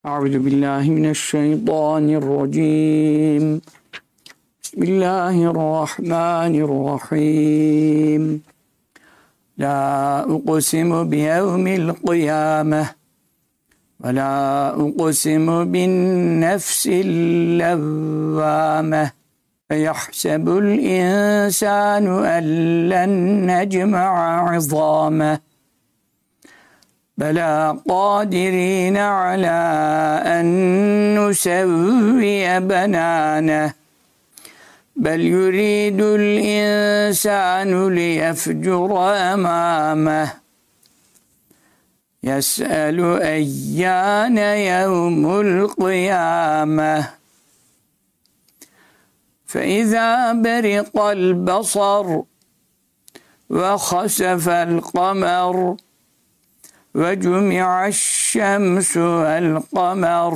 أعوذ بالله من الشيطان الرجيم. بسم الله الرحمن الرحيم. لا أقسم بيوم القيامة ولا أقسم بالنفس اللوامة أيحسب الإنسان أن لن نجمع عظامه بلى قادرين على أن نسوي بنانه بل يريد الإنسان ليفجر أمامه يسأل أيان يوم القيامة فإذا برق البصر وخسف القمر وجمع الشمس والقمر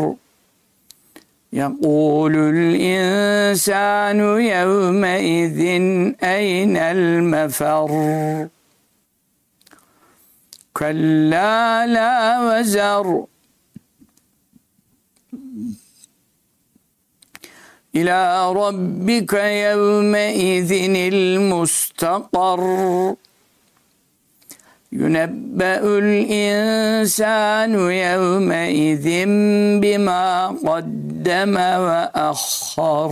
يقول الإنسان يومئذ أين المفر كلا لا وزر إلى ربك يومئذ المستقر ينبأ الإنسان يومئذ بما قدم وأخر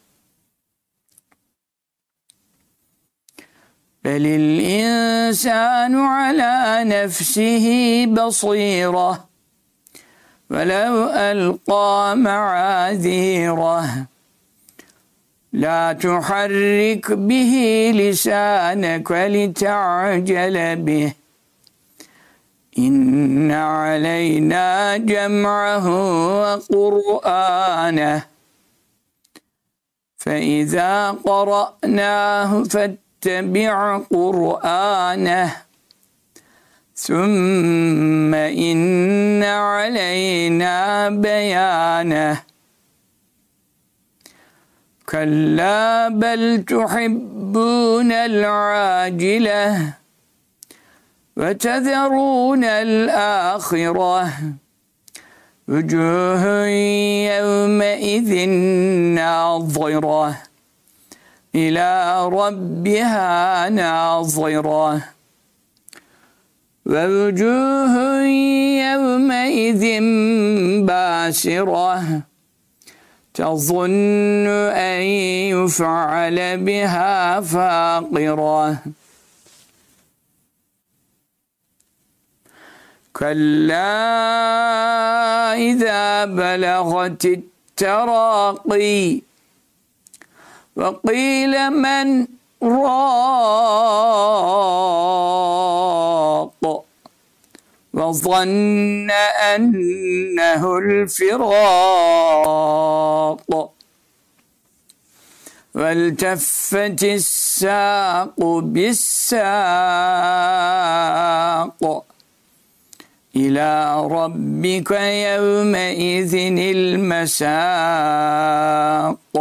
بل الإنسان على نفسه بصيرة ولو ألقى معاذيره لا تحرك به لسانك لتعجل به إن علينا جمعه وقرآنه فإذا قرأناه فاتبع قرآنه ثم إن علينا بيانه كلا بل تحبون العاجلة وتذرون الآخرة وجوه يومئذ ناظرة إلى ربها ناظرة ووجوه يومئذ باسرة تظن أن يفعل بها فاقرة كلا إذا بلغت التراقي وقيل من راق وظن أنه الفراق والتفت الساق بالساق إلى ربك يومئذ المساق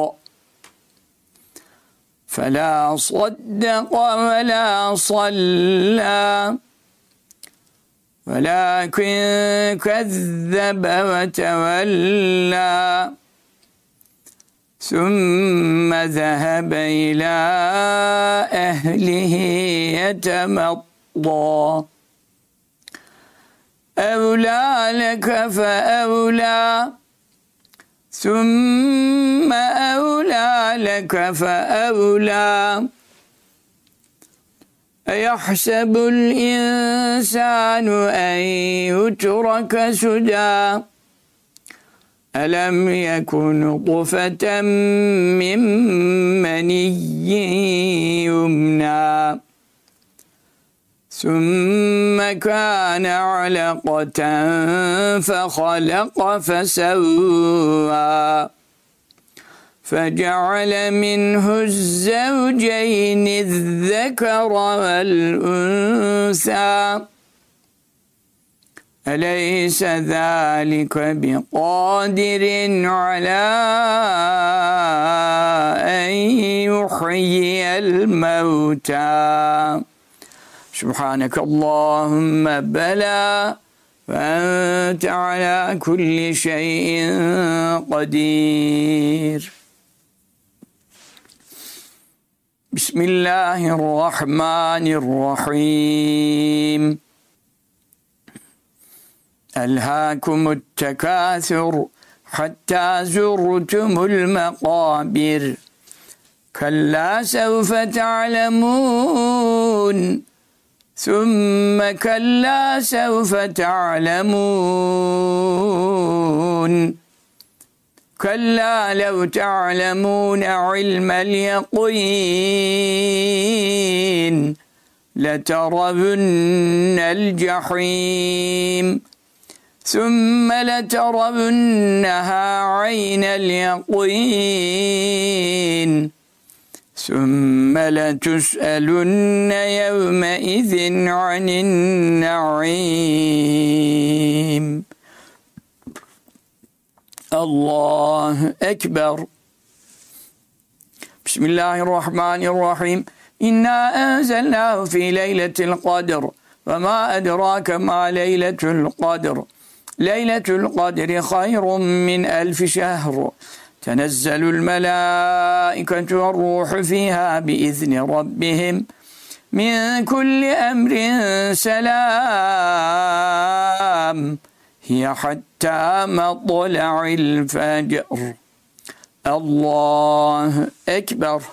فلا صدق ولا صلى ولكن كذب وتولى ثم ذهب إلى أهله يتمطى أولى لك فأولى ثم أولى لك فأولى أيحسب الإنسان أن يترك سدى ألم يكن نطفة من مني يمنى ثم كان علقة فخلق فسوى فجعل منه الزوجين الذكر والأنثى أليس ذلك بقادر على أن يحيي الموتى سبحانك اللهم بلى وأنت على كل شيء قدير. بسم الله الرحمن الرحيم. ألهاكم التكاثر حتى زرتم المقابر كلا سوف تعلمون ثم كلا سوف تعلمون كلا لو تعلمون علم اليقين لترون الجحيم ثم لترونها عين اليقين ثم لتسألن يومئذ عن النعيم. الله أكبر. بسم الله الرحمن الرحيم. إنا أنزلناه في ليلة القدر وما أدراك ما ليلة القدر. ليلة القدر خير من 1000 شهر. تنزل الملائكة والروح فيها بإذن ربهم من كل أمر سلام هي حتى مطلع الفجر. الله أكبر.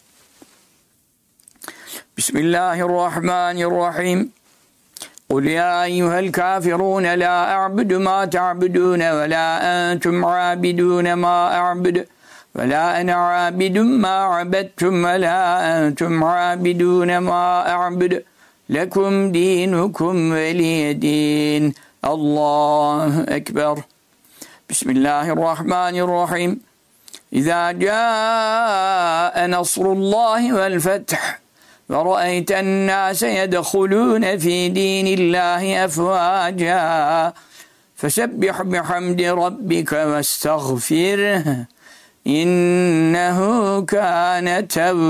بسم الله الرحمن الرحيم. قل يا أيها الكافرون لا أعبد ما تعبدون ولا أنتم عابدون ما أعبد ولا أنا عابد ما عبدتم ولا أنتم عابدون ما أعبد لكم دينكم ولي دين. الله أكبر. بسم الله الرحمن الرحيم. إذا جاء نصر الله والفتح ورأيت الناس يدخلون في دين الله أفواجا فسبح بحمد ربك واستغفره إنه كان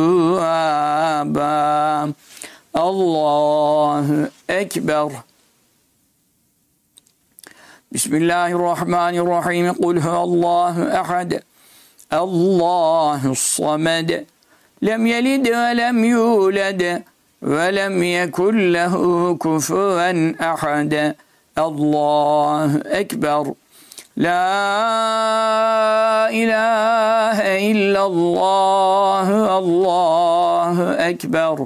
توابا. الله أكبر. بسم الله الرحمن الرحيم. قل هو الله أحد الله الصمد لم يلد ولم يولد ولم يكن له كفوا أحد. الله أكبر. لا إله إلا الله. الله أكبر.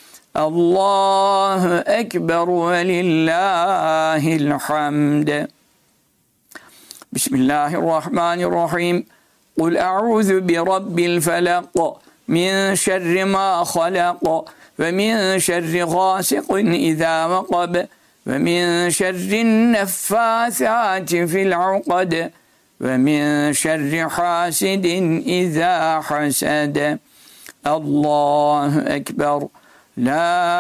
الله أكبر ولله الحمد. بسم الله الرحمن الرحيم. قل أعوذ برب الفلق من شر ما خلق ومن شر غاسق إذا وقب ومن شر النفاثات في العقد ومن شر حاسد إذا حسد. الله أكبر. لا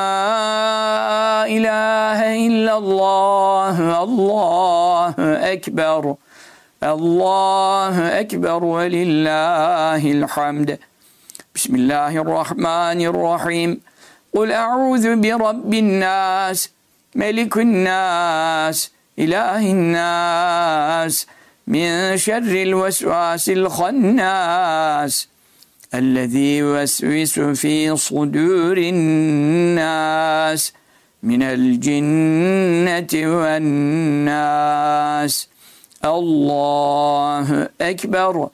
إله إلا الله. الله أكبر. الله أكبر ولله الحمد. بسم الله الرحمن الرحيم. قل أعوذ برب الناس ملك الناس إله الناس من شر الوسواس الخناس الذي يوسوس في صدور الناس من الجنة والناس. الله أكبر.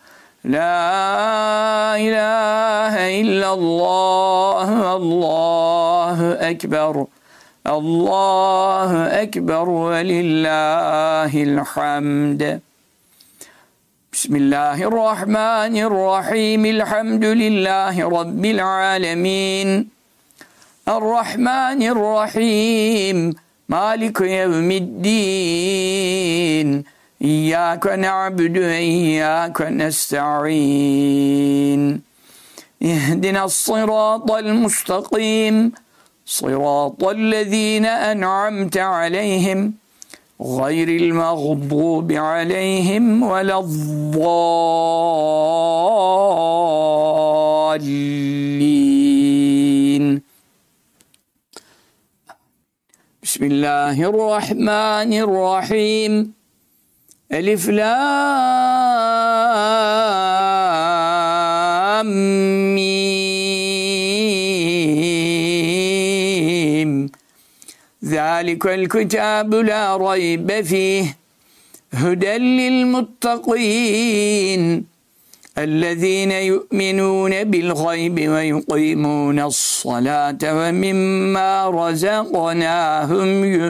لا إله إلا الله. الله أكبر. الله أكبر ولله الحمد. بسم الله الرحمن الرحيم. الحمد لله رب العالمين الرحمن الرحيم مالك يوم الدين إياك نعبد وإياك نستعين اهدنا الصراط المستقيم صراط الذين أنعمت عليهم غير المغضوب عليهم ولا الضالين. بسم بسم الله الرحمن الرحيم ألف لام ميم ذلك الكتاب لا ريب فيه هدى للمتقين الذين يؤمنون بالغيب ويقيمون الصلاة ومما رزقناهم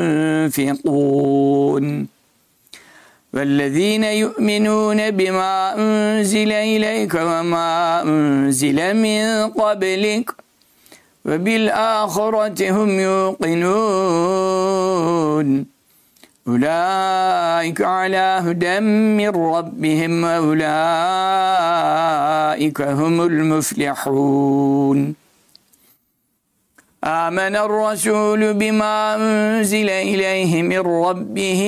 ينفقون والذين يؤمنون بما أنزل إليك وما أنزل من قبلك وبالآخرة هم يوقنون أولئك على هدى من ربهم وأولئك هم المفلحون آمن الرسول بما أنزل إليه من ربه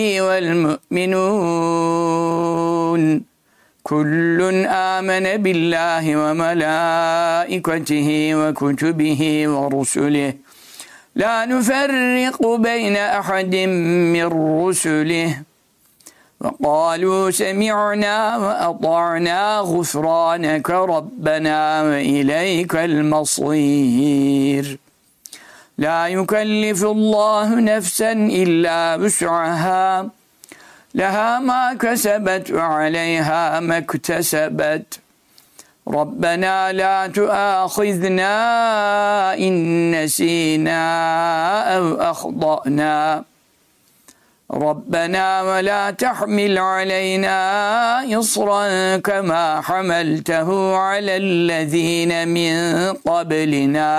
والمؤمنون كل آمن بالله وملائكته وكتبه ورسله لا نفرق بين أحد من رسله وقالوا سمعنا وأطعنا غفرانك ربنا وإليك المصير لا يكلف الله نفسا إلا وسعها لها ما كسبت وعليها ما اكتسبت ربنا لا تؤاخذنا إن نسينا أو أخطأنا ربنا ولا تحمل علينا إصرا كما حملته على الذين من قبلنا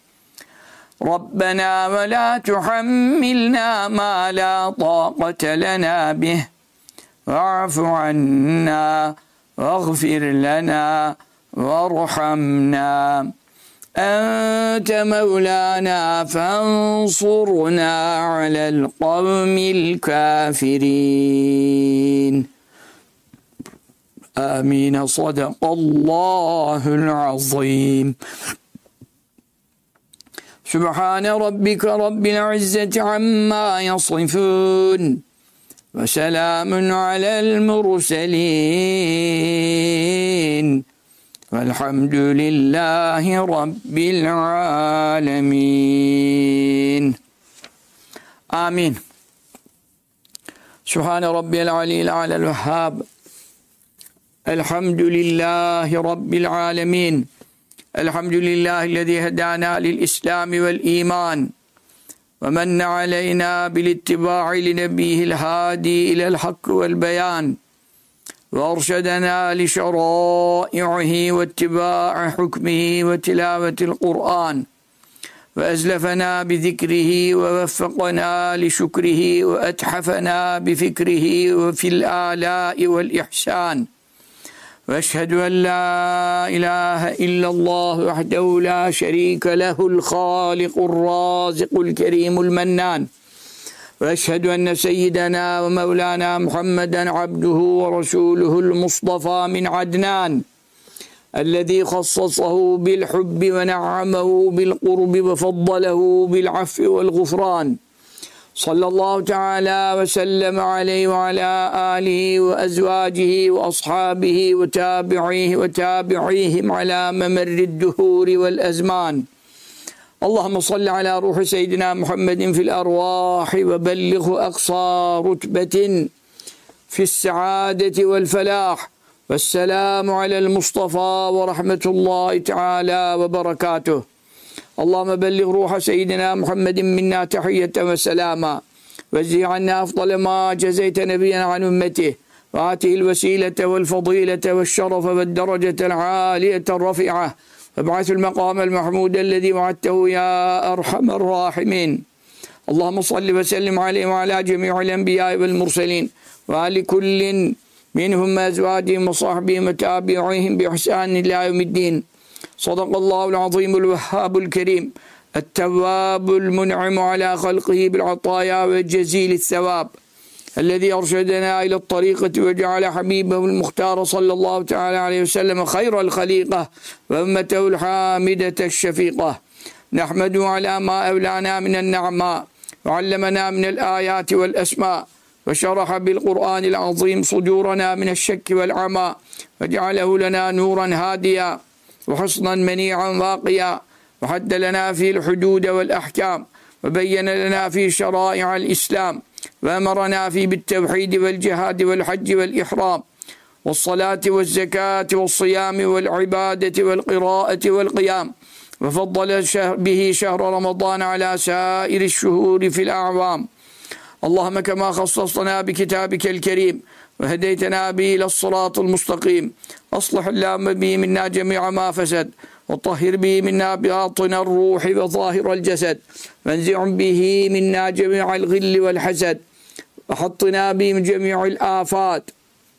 ربنا ولا تحملنا ما لا طاقة لنا به واعف عنا واغفر لنا وارحمنا أنت مولانا فانصرنا على القوم الكافرين آمين صدق الله العظيم سبحان ربك رب العزة عما يصفون وسلام على المرسلين والحمد لله رب العالمين آمين سبحان ربي العلي الأعلى الوهاب الحمد لله رب العالمين الحمد لله الذي هدانا للإسلام والإيمان ومن علينا بالاتباع لنبيه الهادي إلى الحق والبيان وأرشدنا لشرائعه واتباع حكمه وتلاوة القرآن وأزلفنا بذكره ووفقنا لشكره وأتحفنا بفكره وفي الآلاء والإحسان وأشهد أن لا إله إلا الله وحده لا شريك له الخالق الرازق الكريم المنان وأشهد أن سيدنا ومولانا محمدا عبده ورسوله المصطفى من عدنان الذي خصصه بالحب ونعمه بالقرب وفضله بالعفو والغفران صلى الله تعالى وسلم عليه وعلى آله وأزواجه وأصحابه وتابعيهم على ممر الدهور والأزمان اللهم صل على روح سيدنا محمد في الأرواح وبلغه أقصى رتبة في السعادة والفلاح والسلام على المصطفى ورحمة الله تعالى وبركاته اللهم بلغ روح سيدنا محمد منا تحية وسلاما واجزي عنا أفضل ما جزيت نبيا عن أمته وآته الوسيلة والفضيلة والشرف والدرجة العالية الرفيعة فابعث المقام المحمود الذي وعدته يا أرحم الراحمين اللهم صل وسلم عليه وعلى جميع الأنبياء والمرسلين وآل كل منهم أزواجهم وصحبهم وتابعيهم بإحسان إلى يوم الدين صدق الله العظيم الوهاب الكريم التواب المنعم على خلقه بالعطايا والجزيل الثواب الذي أرشدنا إلى الطريقة وجعل حبيبه المختار صلى الله تعالى عليه وسلم خير الخليقة وأمته الحامدة الشفيقة نحمده على ما أولانا من النعماء وعلمنا من الآيات والأسماء، وشرح بالقرآن العظيم صدورنا من الشك والعمى، وجعله لنا نورا هاديا وحصنا منيعا واقيا، وحد لنا فيه الحدود والأحكام، وبين لنا فيه شرائع الإسلام، وأمرنا فيه بالتوحيد والجهاد والحج والإحرام والصلاة والزكاة والصيام والعبادة والقراءة والقيام، وفضل به شهر رمضان على سائر الشهور في الأعوام. اللهم كما خصصتنا بكتابك الكريم وهديتنا به إلى الصراط المستقيم، أصلح اللهم به منا جميع ما فسد، وطهر به منا باطن الروح وظاهر الجسد، وانزع به منا جميع الغل والحسد، وحطنا به من جميع الآفات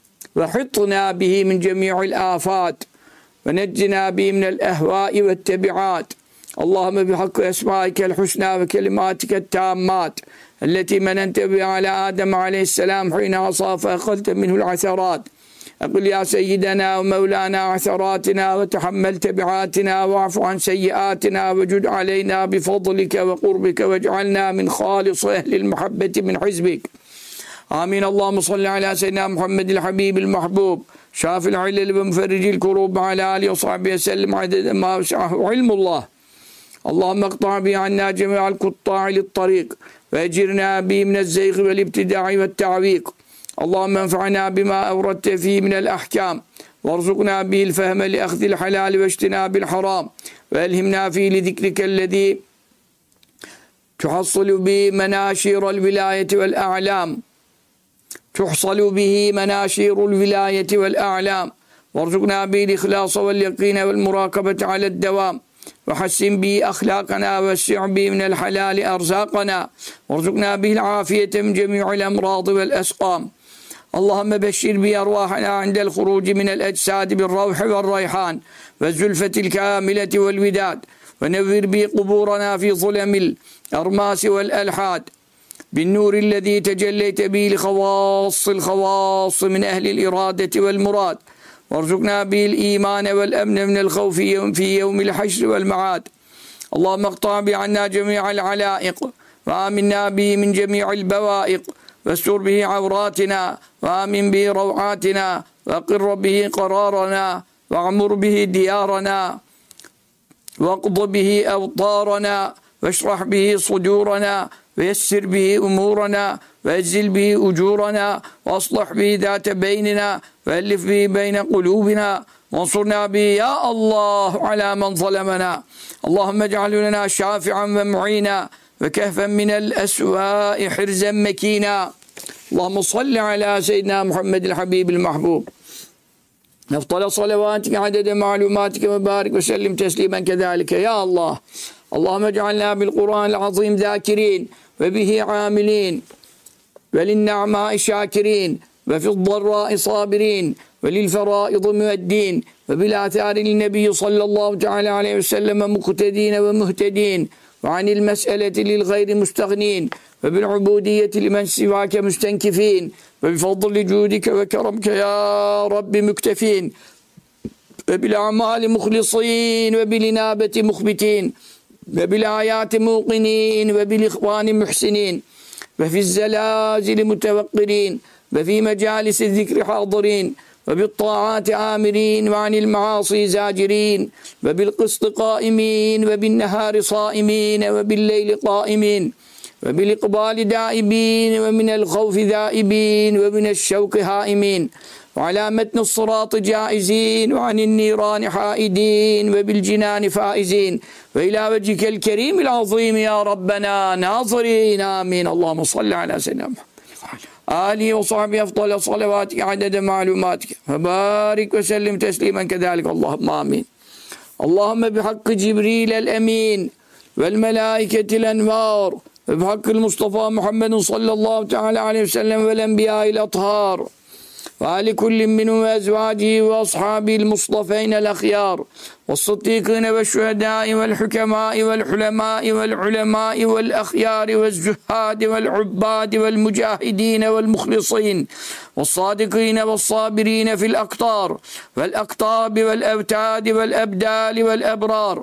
ونجنا به من الأهواء والتبعات. اللهم بحق أسمائك الحسنى وكلماتك التامات التي مننت بها على آدم عليه السلام حين عصى فأخذت منه العثرات، أقل يا سيدنا ومولانا عثراتنا وتحمل تبعاتنا، واعف عن سيئاتنا، وجد علينا بفضلك وقربك، واجعلنا من خالص أهل المحبة من حزبك. آمين. اللهم صل على سيدنا محمد الحبيب المحبوب شافي العلل ومفرج الكروب، على آله وصحبه وسلم عدد ما وسعه علم الله. اللهم اقطع به عنا جميع القطاع للطريق، وأجرنا به من الزيغ والابتداع والتعويق. اللهم انفعنا بما أوردت فيه من الأحكام، وارزقنا به الفهم لأخذ الحلال واجتناب الحرام، وألهمنا فيه لذكرك الذي تحصل به مناشير الولاية والأعلام، وارزقنا به الإخلاص واليقين والمراقبة على الدوام، وحسن به أخلاقنا، ووسع به من الحلال أرزاقنا، وارزقنا به العافية من جميع الأمراض والأسقام. اللهم بشر به أرواحنا عند الخروج من الأجساد بالروح والريحان والزلفة الكاملة والوداد، ونور به قبورنا في ظلم الأرماس والألحاد بالنور الذي تجليت به الخواص من أهل الإرادة والمراد، وارزقنا به الإيمان والأمن من الخوف في يوم الحشر والمعاد. اللهم اقطع به عنا جميع العلائق، وآمنا به من جميع البوائق، واستر به عوراتنا، وآمن به روعاتنا، وأقر به قرارنا، واعمر به ديارنا، واقض به أوطارنا، واشرح به صدورنا، ويسر به أمورنا، وأجزل به أجورنا، وأصلح به ذات بيننا، وألف به بين قلوبنا، وانصرنا به يا الله على من ظلمنا. اللهم اجعل لنا شافعا ومعينا، وكهفا من الأسواء حرزا مكينا. اللهم صل على سيدنا محمد الحبيب المحبوب، أفضل صلواتك عدد معلوماتك، وبارك وسلم تسليما كذلك يا الله. اللهم اجعلنا بالقرآن العظيم ذاكرين، وبه عاملين، وللنعماء شاكرين، وفي الضراء صابرين، وللفرائض مؤدين، وبالآثار للنبي صلى الله تعالى عليه وسلم مقتدين ومهتدين، وعن المسألة للغير مستغنين، وبالعبودية لمن سواك مستنكفين، وبفضل جودك وكرمك يا رب مكتفين، وبالأعمال مخلصين، وبالإنابة مخبتين، وبالآيات موقنين، وبالإخوان محسنين، وفي الزلازل متوقرين، وفي مجالس الذكر حاضرين، وبالطاعات آمرين، وعن المعاصي زاجرين، وبالقسط قائمين، وبالنهار صائمين، وبالليل قائمين، وبالإقبال دائبين، ومن الخوف ذائبين، ومن الشوق هائمين، وعلى متن الصراط جائزين، وعن النيران حائدين، وبالجنان فائزين، وإلى وجهك الكريم العظيم يا ربنا ناظرين. آمين. اللهم صل على سيدنا محمد آله وصحبه أفضل صلواتك عدد معلوماتك، وبارك وسلم تسليما كذلك اللهم آمين. اللهم بحق جبريل الأمين والملائكة الأنوار، وبحق المصطفى محمد صلى الله تعالى عليه وسلم والأنبياء الأطهار، وآل كل منهم وأزواجه وأصحابه المصطفين الأخيار، والصديقين والشهداء والحكماء والحلماء والعلماء والأخيار والزهاد والعباد والمجاهدين والمخلصين والصادقين والصابرين في الأقطار والأقطاب والأوتاد والأبدال والأبرار،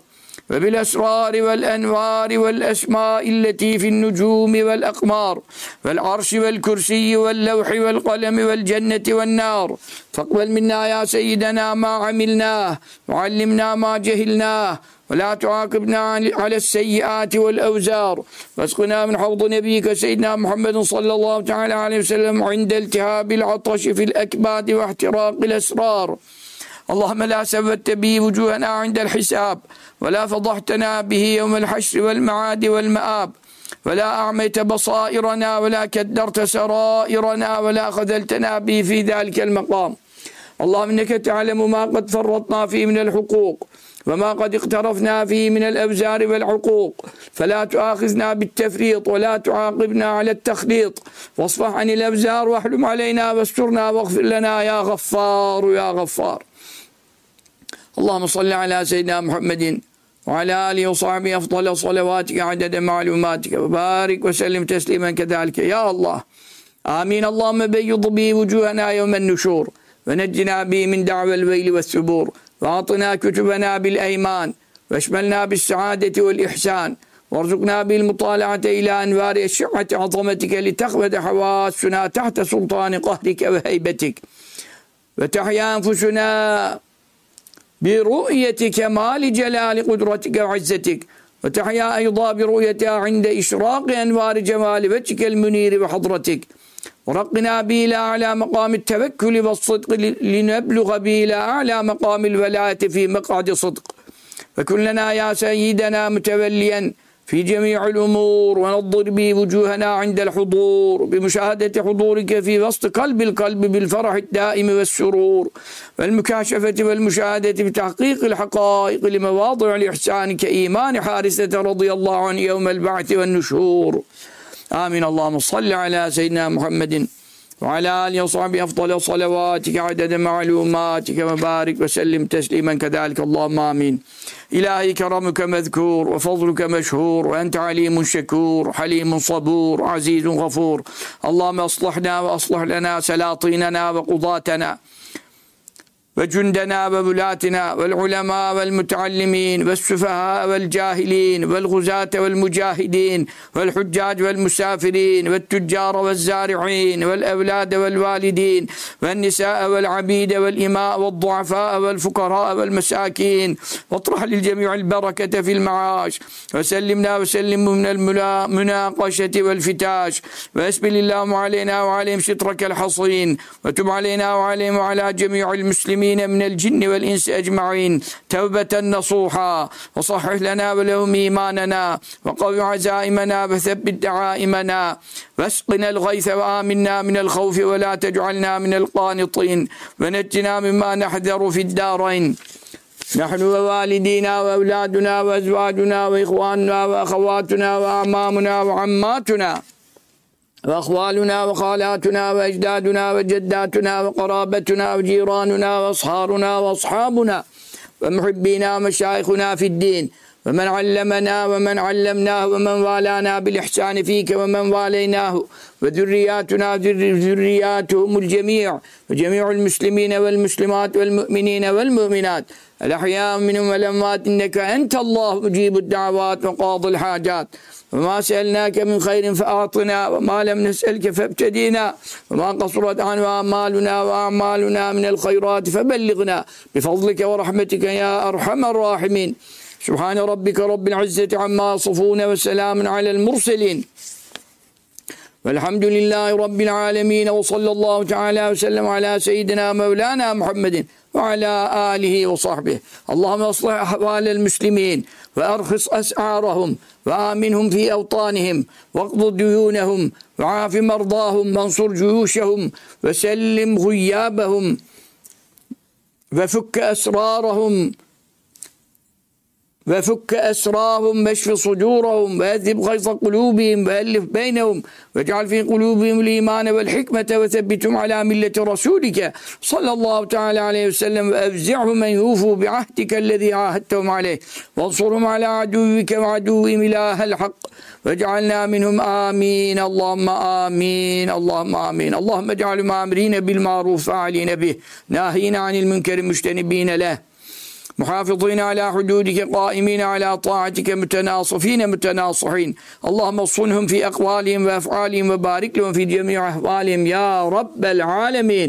وبالأسرار والأنوار والأسماء التي في النجوم والأقمار والعرش والكرسي واللوح والقلم والجنة والنار. فاقبل منا يا سيدنا ما عملناه وعلمنا ما جهلناه ولا تعاقبنا على السيئات والأوزار. واسقنا من حوض نبيك سيدنا محمد صلى الله تعالى عليه وسلم عند التهاب العطش في الأكباد واحتراق الأسرار. اللهم لا سبت به وجوهنا عند الحساب ولا فضحتنا به يوم الحشر والمعاد والمآب ولا أعميت بصائرنا ولا كدرت سرائرنا ولا خذلتنا به في ذلك المقام. اللهم إنك تعلم ما قد فرطنا فيه من الحقوق وما قد اقترفنا فيه من الأوزار والعقوق، فلا تؤاخذنا بالتفريط ولا تعاقبنا على التخليط، واصفح عن الأوزار واحلم علينا واسترنا واغفر لنا يا غفار يا غفار. اللهم صل على سيدنا محمد وعلى آله وصحبه أفضل صلواتك عدد معلوماتك وبارك وسلم تسليما كذلك يا الله. آمين. اللهم بيض به وجوهنا يوم النشور ونجنا به من دعوى الويل والثبور، وأعطنا كتبنا بالأيمان واشملنا بالسعادة والإحسان، وارزقنا بالمطالعة إلى أنوار أشعة عظمتك لتخبت حواسنا تحت سلطان قهرك وهيبتك، وتحيا أنفسنا برؤية كمال جلال قدرتك وعزتك، وتحيا أيضا برؤيتها عند إشراق أنوار جمال وجهك المنير وحضرتك، ورقنا به إلى أعلى مقام التوكل والصدق لنبلغ به إلى أعلى مقام الولاية في مقعد صدق. فكن لنا يا سيدنا متوليا في جميع الأمور، ونضر به وجوهنا عند الحضور بمشاهدة حضورك في وسط قلب القلب بالفرح الدائم والسرور والمكاشفة والمشاهدة بتحقيق الحقائق لمواضع الإحسان كإيمان حارثة رضي الله عنه يوم البعث والنشور. آمين. اللهم صل على سيدنا محمد وعلى آله وصحبه أفضل صلواتك عدد معلوماتك وبارك وسلم تسليما كذلك اللهم آمين. إلهي كرمك مذكور وفضلك مشهور، وأنت عليم شكور حليم صبور عزيز غفور. اللهم أصلحنا وأصلح لنا سلاطيننا وقضاتنا وجندنا وولاتنا والعلماء والمتعلمين والسفهاء والجاهلين والغزاة والمجاهدين والحجاج والمسافرين والتجار والزارعين والأولاد والوالدين والنساء والعبيد والإماء والضعفاء والفقراء والمساكين، واطرح للجميع البركة في المعاش، وسلمنا وسلم من المناقشة والفتاش، وأسبل اللهم علينا وعليهم سترك الحصين، وتب علينا وعليهم وعلى جميع المسلمين من الجن والإنس أجمعين توبة نصوحا، وصحح لنا ولهم إيماننا، وقوي عزائمنا، وثبت دعائمنا، واسقنا الغيث وآمنا من الخوف، ولا تجعلنا من القانطين، ونجنا مما نحذر في الدارين نحن ووالدينا وأولادنا وأزواجنا وإخواننا وأخواتنا وأعمامنا وعماتنا وأخوالنا وخالاتنا وأجدادنا وجداتنا وقرابتنا وجيراننا وأصهارنا وأصحابنا ومحبينا ومشايخنا في الدين، ومن علمنا ومن علمناه ومن والانا بالإحسان فيك ومن واليناه، وذرياتنا وذرياتهم الجميع، وجميع المسلمين والمسلمات والمؤمنين والمؤمنات الأحياء منهم والأموات، إنك أنت الله مجيب الدعوات وقاضي الحاجات. وما سألناك من خير فأعطنا، وما لم نسألك فابتدينا، وما قصرت عنه أمالنا وأعمالنا من الخيرات فبلغنا بفضلك ورحمتك يا أرحم الراحمين. سبحان ربك رب العزة عما يصفون وسلام على المرسلين والحمد لله رب العالمين، وصلى الله تعالى وسلم على سيدنا مولانا محمد وعلى آله وصحبه. اللهم اصلح أحوال المسلمين وأرخص أسعارهم وآمنهم في أوطانهم، واقض ديونهم، وعاف مرضاهم، وانصر جيوشهم، وسلم غيابهم، وفك أسرارهم واشف صدورهم، وأذهب غيظ قلوبهم، وألف بينهم، واجعل في قلوبهم الإيمان والحكمة، وثبتهم على ملة رسولك صلى الله تعالى عليه وسلم، وأفزعهم من يوفوا بعهدك الذي عاهدتهم عليه، وانصرهم على عدوك وعدوهم إله الحق، واجعلنا منهم آمين. اللهم آمين. اللهم آمين. اللهم اجعل مأمرين بالمعروف فاعلين به، ناهين عن المنكر مجتنبين له، محافظين على حدودك قائمين على طاعتك متناصفين متناصحين اللهم صنهم في أقوالهم وأفعالهم وبارك لهم في جميع أحوالهم يا رب العالمين.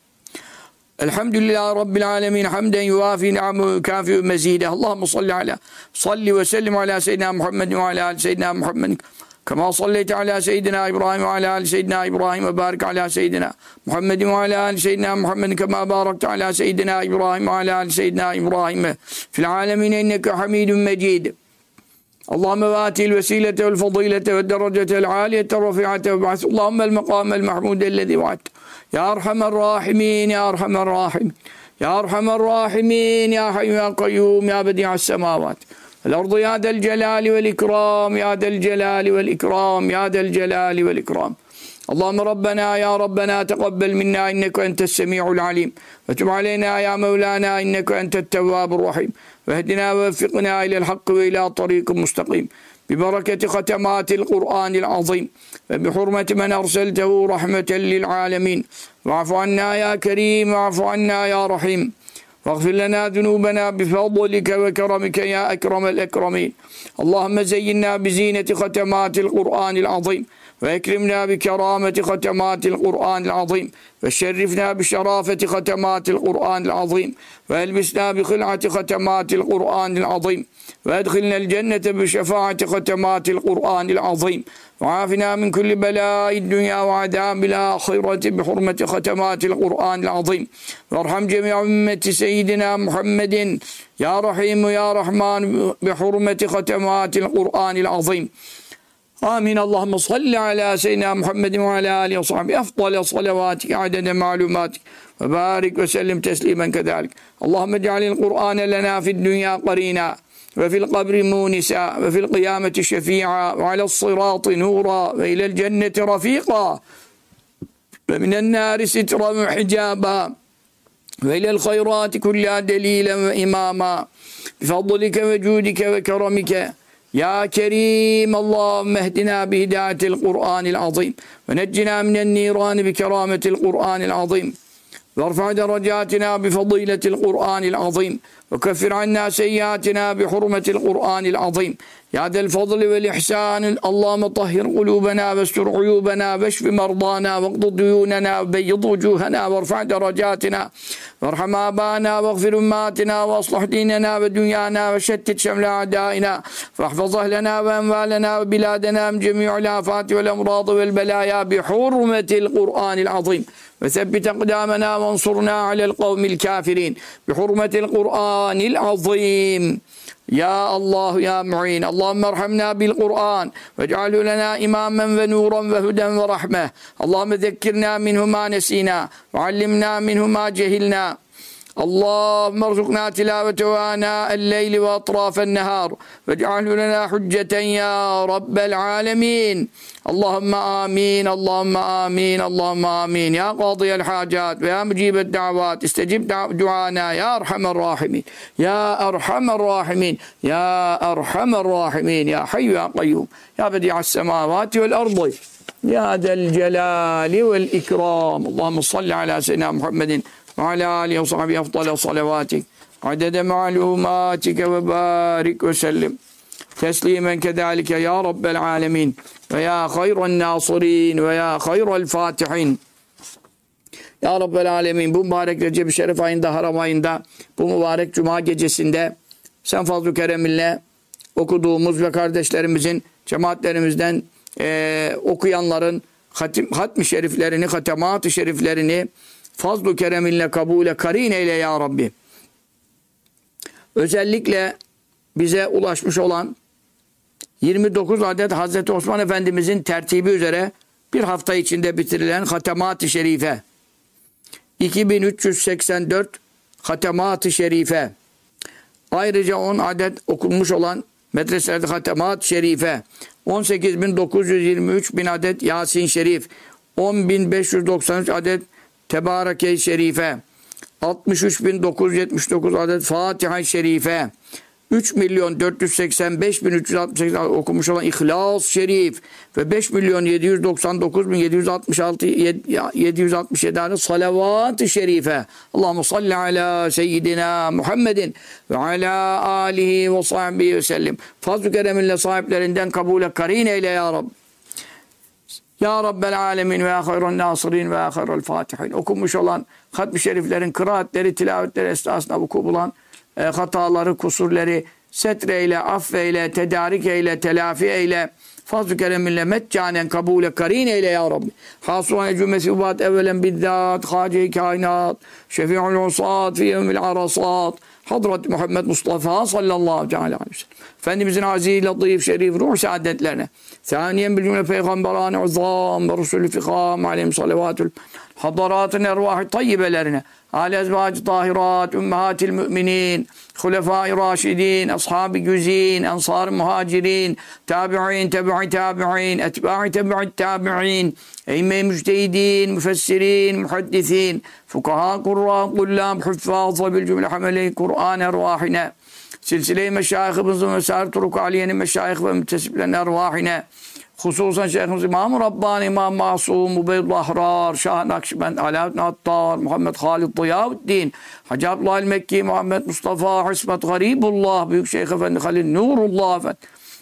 الحمد لله رب العالمين حمدا يوافي نعمه ويكافئ مزيده. اللهم صل وسلم على سيدنا محمد وعلى آل سيدنا محمد كما صليت على سيدنا إبراهيم وعلى آل سيدنا إبراهيم وبارك على سيدنا محمد وعلى آل سيدنا محمد كما باركت على سيدنا إبراهيم وعلى آل سيدنا إبراهيم في العالمين إنك حميد مجيد. اللهم وآتي الوسيلة والفضيلة والدرجة العالية الرفيعة وابعث اللهم المقام المحمود الذي وعدته يا أرحم الراحمين يا أرحم الراحمين يا أرحم الراحمين يا حي يا قيوم يا بديع السماوات الأرض يا ذا الجلال والإكرام يا ذا الجلال والإكرام يا ذا الجلال والإكرام. اللهم ربنا يا ربنا تقبل منا إنك أنت السميع العليم وتب علينا يا مولانا إنك أنت التواب الرحيم واهدنا ووفقنا إلى الحق وإلى طريق مستقيم ببركة ختمات القرآن العظيم وبحرمة من أرسلته رحمة للعالمين. واعف عنا يا كريم واعف عنا يا رحيم واغفر لنا ذنوبنا بفضلك وكرمك يا أكرم الأكرمين. اللهم زينا بزينة ختمات القرآن العظيم وأكرمنا بكرامة ختمات القرآن العظيم وشرفنا بشرافة ختمات القرآن العظيم وألبسنا بخلعة ختمات القرآن العظيم وأدخلنا الجنة بشفاعة ختمات القرآن العظيم وعافنا من كل بلاء الدنيا وعذاب الآخرة بحرمة ختمات القرآن العظيم وارحم جميع أمة سيدنا محمد يا رحيم يا رحمن بحرمة ختمات القرآن العظيم. آمين. اللهم صل على سيدنا محمد وعلى آله وصحبه أفضل صلواتك عدد معلوماتك وبارك وسلم تسليما كذلك. اللهم اجعل القرآن لنا في الدنيا قرينا وفي القبر مونسا وفي القيامة شفيعا وعلى الصراط نورا وإلى الجنة رفيقا ومن النار سترا وحجابا وإلى الخيرات كلها دليلا وإماما بفضلك وجودك وكرمك يا كريم. اللهم اهدنا بهداية القرآن العظيم ونجنا من النيران بكرامة القرآن العظيم وارفع درجاتنا بفضيلة القرآن العظيم وكفر عنا سيئاتنا بحرمة القرآن العظيم يا ذا الفضل والإحسان. اللهم طهر قلوبنا واستر عيوبنا واشف مرضانا واقض ديوننا وبيض وجوهنا وارفع درجاتنا وارحم آباءنا واغفر أماتنا واصلح ديننا ودنيانا وشتت شمل أعدائنا واحفظ أهلنا وأموالنا وبلادنا من جميع الآفات والأمراض والبلايا بحرمة القرآن العظيم وثبت أقدامنا وانصرنا على القوم الكافرين بحرمة القرآن العظيم يا الله يا معين. اللهم ارحمنا بالقرآن واجعله لنا إماما ونورا وهدى ورحمة. اللهم ذكرنا منه ما نسينا وعلمنا منه ما جهلنا. اللهم ارزقنا تلاوته آناء الليل وأطراف النهار واجعله لنا حجة يا رب العالمين. اللهم آمين اللهم آمين اللهم آمين يا قاضي الحاجات ويا مجيب الدعوات استجب دعانا يا أرحم الراحمين يا أرحم الراحمين يا أرحم الراحمين يا حي يا قيوم يا بديع السماوات والأرض يا ذا الجلال والإكرام. اللهم صل على سيدنا محمد وعلى آله وصحبه أفضل صلواتك عدد معلوماتك وبارك وسلم تسليما كذلك يا رب العالمين ويا خير الناصرين ويا خير الفاتحين. Ya Rabbel Alemin bu mübarek Recep-i Şerif ayında, haram ayında, bu mübarek Cuma gecesinde sen fazl-ı kereminle okuduğumuz ve kardeşlerimizin, cemaatlerimizden okuyanların hatm-i şeriflerini, hatemat-ı şeriflerini fazl-ı kereminle kabule karin eyle ya Rabbi. Özellikle bize ulaşmış olan 29 adet Hazreti Osman Efendimizin tertibi üzere bir hafta içinde bitirilen hatemat-ı şerife, 2384 hatemat-ı şerife, ayrıca 10 adet okunmuş olan medreselerde hatemat-ı şerife, 18.923 bin adet Yasin Şerif, 10.593 adet Tebareke-i Şerife, 63.979 adet Fatiha-i Şerife, 3.485.368 okumuş olan İhlas Şerif ve 5.799.767 tane salavat-ı şerife. Allahumme salli ala seyyidina Muhammedin ve ala alihi ve sahbihi ve sellim. Fazl-ı kereminle sahiplerinden kabule karin eyle ya Rabbi. Ya Rabbel alemin ve ya hayran nasirin ve ya hayral fatihin. Okunmuş olan hatm-ı şeriflerin kıraatleri, tilavetleri esnasında vuku bulan hataları, kusurları setreyle, affeyle, tedarik eyle, telafi eyle. Fazl-ı kereminle meccanen kabule karin eyle ya Rabbi. Hasuhane cümlesi ubat evvelen bizzat, hace-i kainat, şefi'ul usat, fi yevmil arasat. Hazreti Muhammed Mustafa sallallahu aleyhi ve sellem. Efendimizin aziz, latif, şerif, ruh saadetlerine. Saniyen bil cümle peygamberane uzam ve rusulü fikam aleyhim salavatül hadaratın ervah-ı tayyibelerine. Âle ezvâc-ı tahirat, ümmehatil müminin, hulefâ-i raşidin, ashab-ı güzin, ensar-ı muhacirin, tabi'in, tebi'i tabi'in, etba'i tebi'i tabi'in, eyyme-i müçtehidin, müfessirin, muhaddisin, fukaha, kurra, kullâb, huffâza bil cümle hamele-i Kur'an ervâhine, silsile-i meşâihimizin ve sâir turuk aliyenin meşâih ve mütesiplerin ervâhine, hususan Şeyhimiz İmam-ı Rabbani, İmam Masum, Ubeydul Ahrar, Şah Nakşibend, Alaaddin Attar, Muhammed Halid Diyauddin, Hacı Abdullah el-Mekki, Muhammed Mustafa, Hismet Garibullah, Büyük Şeyh Efendi Halil Nurullah Efendi,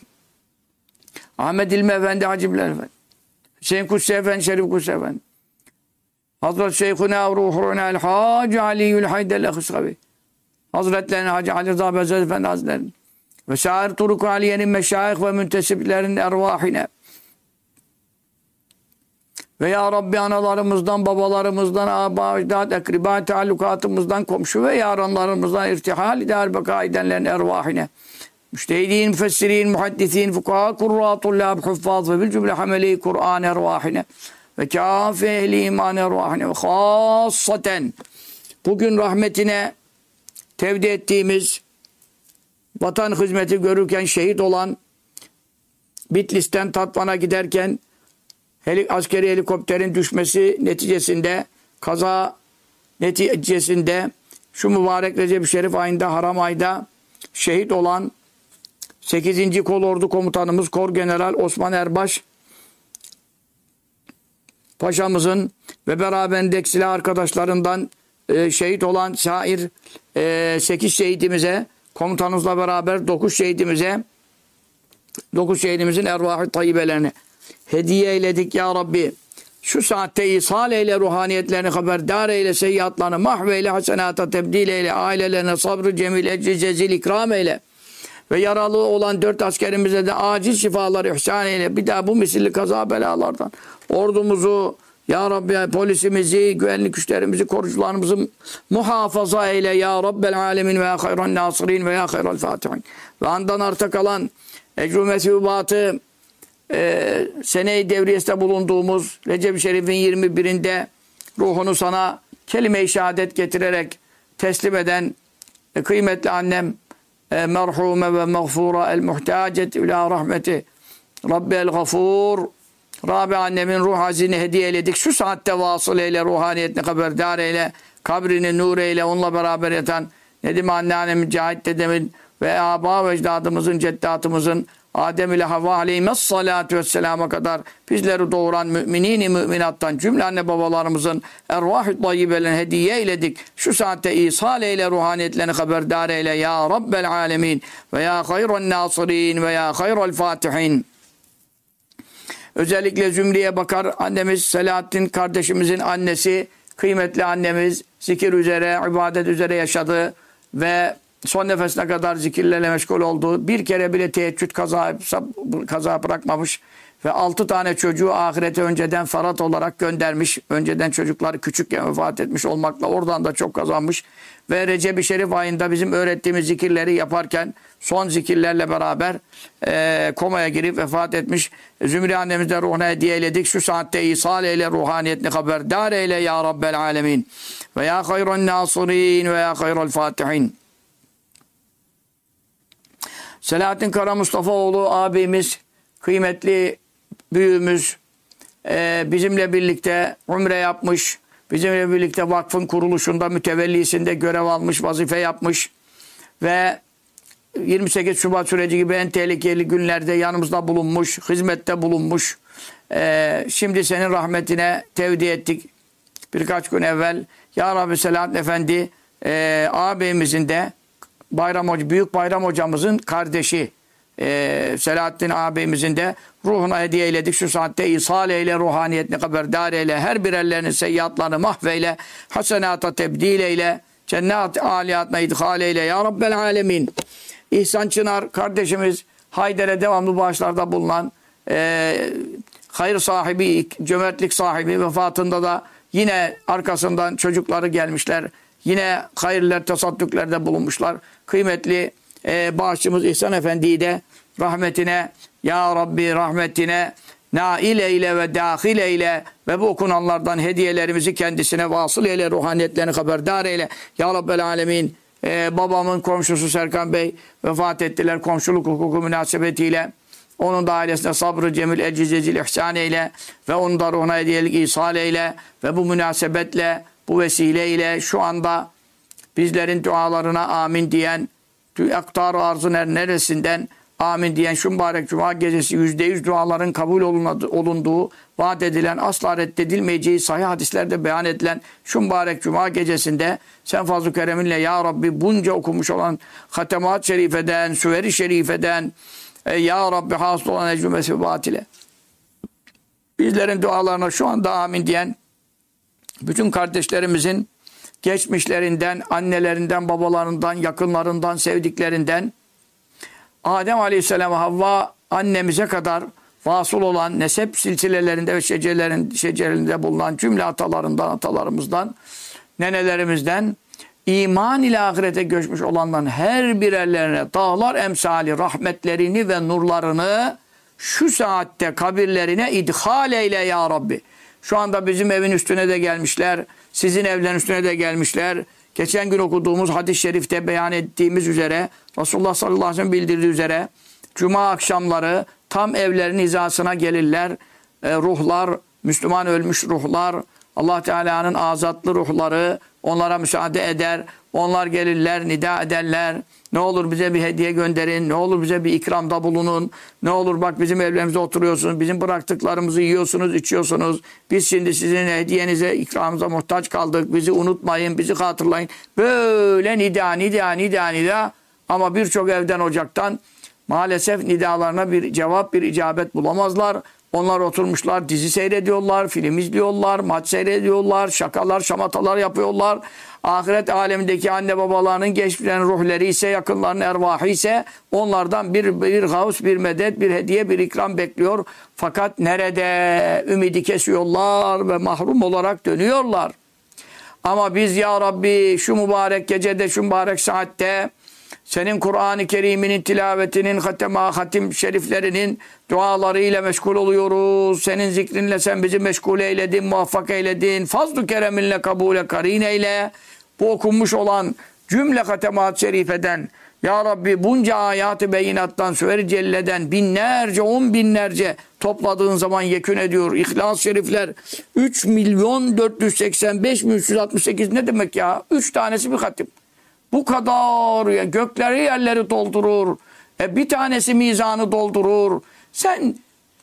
Ahmet İlmi Efendi, Hacı Bilal Efendi, Hüseyin Kutsi Efendi, Şerif Kutsi Efendi, Hazreti Şeyhuna Ruhuruna el-Hacı Aliyyül Haydel Ehıskavi, Hazretlerine Hacı Ali Rıza Bezir Efendi Hazretlerine, ve şair turuk aliyenin meşayih ve müntesiplerin ervahine. Ve ya Rabbi analarımızdan, babalarımızdan, âbâ, ecdâd, ekriba, taallukatımızdan, komşu ve yaranlarımızdan irtihal-i dâr-beka edenlerin ervahine. Müştehidin, müfessirin, muhaddisin, fukaha, kurra, tullâb, huffâz ve bil cümle hamele-i Kur'an ervahine. Ve kâfi ehli iman ervahine. Ve khâssaten bugün rahmetine tevdi ettiğimiz vatan hizmeti görürken şehit olan, Bitlis'ten Tatvan'a giderken askeri helikopterin düşmesi neticesinde, kaza neticesinde şu mübarek Recep-i Şerif ayında, haram ayda şehit olan 8. Kolordu Komutanımız Kor General Osman Erbaş Paşamızın ve beraberindeki silah arkadaşlarından şehit olan şair 8 şehidimize, komutanımızla beraber 9 şehidimizin ervah-ı tayyibelerine hediye eyledik ya Rabbi. Şu saatte ishal eyle, ruhaniyetlerini haberdar eyle, seyyiatlarını mahveyle, hasenata tebdil eyle, ailelerine sabrı cemil, ecri cezil ikram eyle. Ve yaralı olan 4 askerimize de acil şifalar ihsan eyle. Bir daha bu misilli kaza belalardan ordumuzu, ya Rabbi polisimizi, güvenlik güçlerimizi, korucularımızı muhafaza eyle ya Rabbel alemin ve ya hayran nasirin ve ya hayral fatihin. Ve andan arta kalan ecru mesubatı sene-i devriyesinde bulunduğumuz Recep-i Şerif'in 21'inde ruhunu sana kelime-i şehadet getirerek teslim eden kıymetli annem merhume ve mağfura el-muhtacet ila rahmeti Rabbi el-gafur Rabi annemin ruh hazine hediye eyledik. Şu saatte vasıl eyle, ruhaniyetine haberdar eyle, kabrini nur eyle, onunla beraber yatan Nedim anneannemin, Cahit dedemin ve âbâ ve ecdadımızın, ceddatımızın, Adem ile Havva aleyhissalâtu vesselâma kadar bizleri doğuran müminin-i müminattan cümle anne babalarımızın ervah-ı tayyibelerini hediye eyledik. Şu saatte ishal eyle, ruhaniyetlerini haberdar eyle ya Rabbel alemin ve ya hayran nasirin ve ya hayral fatihin. Özellikle Zümriye Bakar annemiz, Selahattin kardeşimizin annesi, kıymetli annemiz zikir üzere, ibadet üzere yaşadı ve son nefesine kadar zikirlerle meşgul oldu. Bir kere bile teheccüd kaza bırakmamış ve 6 tane çocuğu ahirete önceden farat olarak göndermiş. Önceden çocukları küçükken vefat etmiş olmakla oradan da çok kazanmış. Ve Recep-i Şerif ayında bizim öğrettiğimiz zikirleri yaparken son zikirlerle beraber komaya girip vefat etmiş. Zümriye annemizden ruhuna hediye eyledik. Şu saatte ishal eyle, ruhaniyetini haberdar eyle ya Rabbel alemin. Ve ya hayran nasirin ve ya hayral fatihin. Selahattin Kara Mustafaoğlu abimiz, kıymetli büyüğümüz bizimle birlikte umre yapmış, bizimle birlikte vakfın kuruluşunda, mütevellisinde görev almış, vazife yapmış ve 28 Şubat süreci gibi en tehlikeli günlerde yanımızda bulunmuş, hizmette bulunmuş. Şimdi senin rahmetine tevdi ettik birkaç gün evvel. Ya Rabbi Selahattin Efendi ağabeyimizin de Büyük Bayram hocamızın kardeşi Selahattin ağabeyimizin de ruhuna hediye eyledik. Şu saatte ishal eyle, ruhaniyetini haberdar eyle, her birerlerinin seyyiatlarını mahveyle, hasenata tebdil eyle, cennet aliyatına idhal eyle ya Rabbel alemin. İhsan Çınar kardeşimiz Hayder'e devamlı bağışlarda bulunan hayır sahibi, cömertlik sahibi, vefatında da yine arkasından çocukları gelmişler. Yine hayırlar, tesaddüklerde bulunmuşlar. Kıymetli bağışçımız İhsan Efendi'yi de rahmetine, ya Rabbi rahmetine nail eyle ve dâhil eyle ve bu okunanlardan hediyelerimizi kendisine vasıl eyle, ruhaniyetlerini haberdar eyle. Ya Rabbel alemin. Babamın komşusu Serkan Bey vefat ettiler komşuluk hukuku münasebetiyle. Onun da ailesine sabrı cemil ecizecil ihsan eyle ve onun da ruhuna hediyelik ihsal eyle ve bu münasebetle, bu vesileyle şu anda bizlerin dualarına amin diyen, aktar-ı arzın neresinden amin diyen şu mübarek cuma gecesi %100 duaların kabul olunduğu, vaat edilen, asla reddedilmeyeceği sahih hadislerde beyan edilen şu mübarek cuma gecesinde sen fazl-ı kereminle ya Rabbi bunca okumuş olan hatemat şerifeden, süveri şerifeden ya Rabbi hasıl olan ecrü mesubat ile bizlerin dualarına şu anda amin diyen bütün kardeşlerimizin geçmişlerinden, annelerinden, babalarından, yakınlarından, sevdiklerinden Adem Aleyhisselam Havva annemize kadar vasıl olan nesep silsilelerinde ve şecerelerinde bulunan cümle atalarımızdan, nenelerimizden iman ile ahirete göçmüş olanların her birerlerine dağlar emsali rahmetlerini ve nurlarını şu saatte kabirlerine idhal eyle ya Rabbi. Şu anda bizim evin üstüne de gelmişler, sizin evlerin üstüne de gelmişler. Geçen gün okuduğumuz hadis-i şerifte beyan ettiğimiz üzere, Resulullah sallallahu aleyhi ve sellem bildirdiği üzere, cuma akşamları tam evlerin hizasına gelirler. Ruhlar, Müslüman ölmüş ruhlar, Allah Teala'nın azatlı ruhları onlara müsaade eder. Onlar gelirler, nida ederler. Ne olur bize bir hediye gönderin, ne olur bize bir ikramda bulunun, ne olur bak bizim evlerimizde oturuyorsunuz, bizim bıraktıklarımızı yiyorsunuz, içiyorsunuz. Biz şimdi sizin hediyenize, ikramınıza muhtaç kaldık, bizi unutmayın, bizi hatırlayın. Böyle nida ama birçok evden, ocaktan maalesef nidalarına bir cevap, bir icabet bulamazlar. Onlar oturmuşlar, dizi seyrediyorlar, film izliyorlar, maç seyrediyorlar, şakalar, şamatalar yapıyorlar. Ahiret alemindeki anne babalarının geçmişlerin ruhları ise, yakınlarının ervahı ise onlardan bir gavs, bir medet, bir hediye, bir ikram bekliyor. Fakat nerede? Ümidi kesiyorlar ve mahrum olarak dönüyorlar. Ama biz ya Rabbi şu mübarek gecede, şu mübarek saatte senin Kur'an-ı Kerim'inin tilavetinin, hatim şeriflerinin dualarıyla meşgul oluyoruz. Senin zikrinle sen bizi meşgul eyledin, muvaffak eyledin. Fazl-ı kereminle kabule karin eyle. Bu okunmuş olan cümle hatemat şerifeden ya Rabbi bunca ayat-ı beyinattan, süver-i celleden binlerce, 10 binlerce topladığın zaman yekün ediyor. İhlas şerifler 3.485.368 ne demek ya? 3 tanesi bir hatim. Bu kadar ya, gökleri yerleri doldurur. Bir tanesi mizanı doldurur. Sen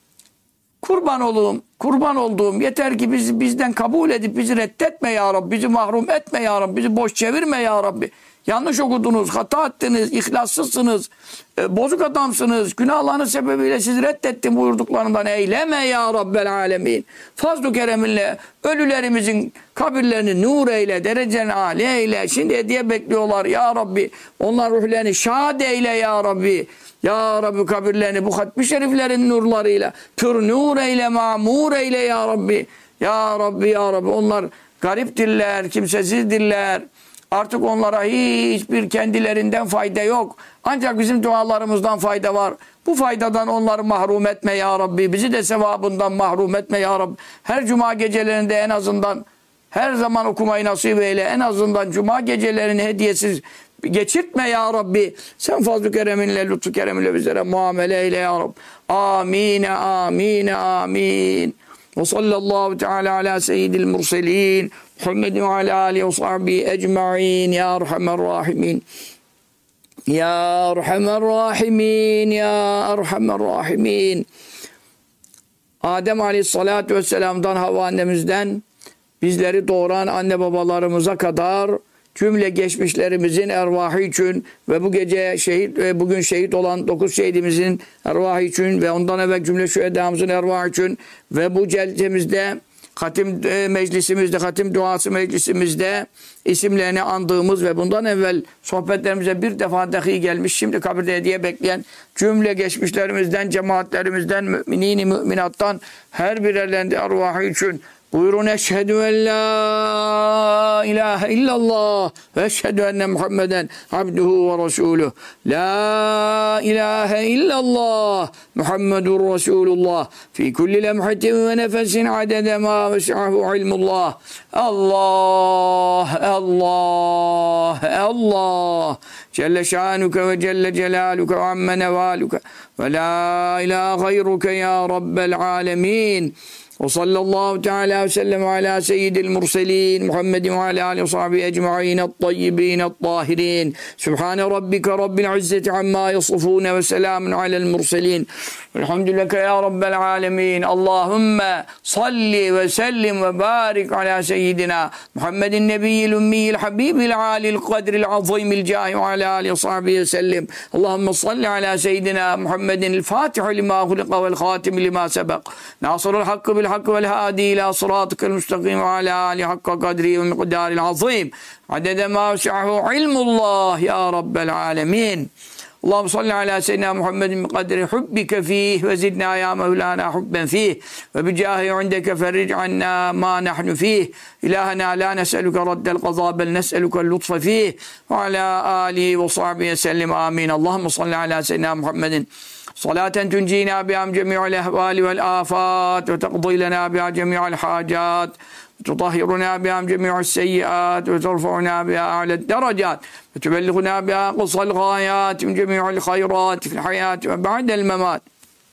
kurban olduğum yeter ki bizden kabul edip bizi reddetme ya Rabbi. Bizi mahrum etme ya Rabbi. Bizi boş çevirme ya Rabbi. Yanlış okudunuz, hata ettiniz, ihlassızsınız, bozuk adamsınız. Günahlarınız sebebiyle sizi reddettim buyurduklarından eyleme ya Rabbel alemin. Fazl-ı kereminle ölülerimizin kabirlerini nur eyle, dereceni âli eyle. Şimdi hediye bekliyorlar ya Rabbi. Onlar ruhlerini şad eyle ya Rabbi. Ya Rabbi kabirlerini bu hatmi şeriflerin nurlarıyla pür nur eyle, mamur eyle ya Rabbi. Ya Rabbi ya Rabbi onlar gariptirler, kimsesizdirler. Artık onlara hiçbir kendilerinden fayda yok. Ancak bizim dualarımızdan fayda var. Bu faydadan onları mahrum etme ya Rabbi. Bizi de sevabından mahrum etme ya Rabbi. Her cuma gecelerinde en azından her zaman okumayı nasip eyle. En azından cuma gecelerini hediyesiz geçirtme ya Rabbi. Sen fazl-ı kereminle, lütfu kereminle bizlere muamele eyle ya Rabbi. Amin, amin, amin. Ve sallallahu teala ala seyyidil murselin. Muhammedin ve ala alihi ve sahbihi ecma'in ya erhamer rahimin. Ya Erhamer Rahimin, Ya Erhamer Rahimin. Adem Aleyhisselatü Vesselam'dan, Havva annemizden bizleri doğuran anne babalarımıza kadar cümle geçmişlerimizin ervahı için ve bu gece bugün şehit olan 9 şehidimizin ervahı için ve ondan evvel cümle şühedamızın ervahı için ve bu celsemizde hatim meclisimizde, hatim duası meclisimizde isimlerini andığımız ve bundan evvel sohbetlerimize bir defa dahi gelmiş, şimdi kabirde hediye bekleyen cümle geçmişlerimizden, cemaatlerimizden, müminin müminattan her birerlerinde ervahı için buyurun, eşhedü en la ilahe illallah ve eşhedü enne Muhammeden abduhu ve resuluh. La ilahe illallah Muhammedur Resulullah fi kulli lemhatin ve nefesin adede ma ves'ahu ilmullah. Allah, Allah, Allah. Celle şanuke ve celle celaluke ve amme nevaluke ve la ilahe gayruke ya Rabbel alemin. Ve sallallahu teala ve sellem ala seyyidil murselin Muhammedin ve ala alihi ve sahbihi ecma'in et-tayyibin et-tahirin. Sübhane rabbike rabbil izzeti amma yasifun ve selamun alel murselin. Elhamdülillah ya Rabbel alemin. Allahümme salli ve sellim ve barik ala seyyidina Muhammedin nebiyyil ümmiyil habibil alil kadril azimil cahi ve ala alihi ve sahbihi ve sellim. Allahümme salli ala seyyidina Muhammedin el-fatihi lima hulika vel khatimi lima sebek. Nasırul hakkı bil hakkı vel hadi ila sıratıkel müstakim ve ala ali hakka kadri ve miqdaril azim. Adede ma ves'ahu ilmullah ya Rabbel alemin. Allahümme salli ala seyyidina Muhammedin bi kadri hubbike fih ve zidna ya Mevlana hubben fih ve bi cahi indeke ferric anna ma nahnu fih. İlahena la nes'eluke raddel qaza bel nes'eluke lütfe fih ve ala alihi ve sahbihi sellim amin. Allahümme salli ala seyyidina Muhammedin صلاة تنجينا بها من جميع الأهوال والآفات وتقضي لنا بها جميع الحاجات وتطهرنا بها من جميع السيئات وترفعنا بها أعلى الدرجات وتبلغنا بها قصى الغايات من جميع الخيرات في الحياة وبعد الممات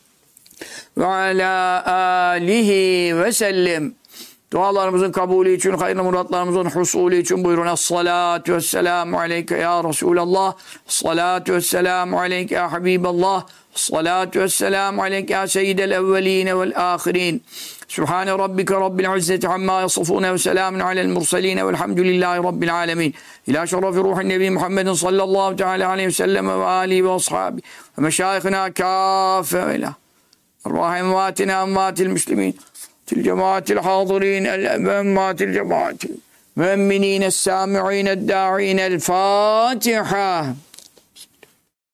وعلى آله وسلم. Dualarımızın kabulü için, hayırlı muratlarımızın husulü için buyurun. Es-salatu vesselamu aleyke ya Resulallah. Es-salatu vesselamu aleyke ya Habiballah. Es-salatu vesselamu aleyke ya seyyidel evveline vel ahirin. Sübhane rabbike rabbil izzeti amma yasifune ve selamun alel murseline velhamdülillahi rabbil alemin. İlâ şerefi ruhin nebi Muhammedin sallallahu teala aleyhi ve sellem ve âlihi ve ashabi ve meşâihina kâfe ve ilâ. Arvâh emvâtina emvâtil müslimîn. الجماعة الحاضرين الأمات الجماعة المؤمنين السامعين الداعين الفاتحة.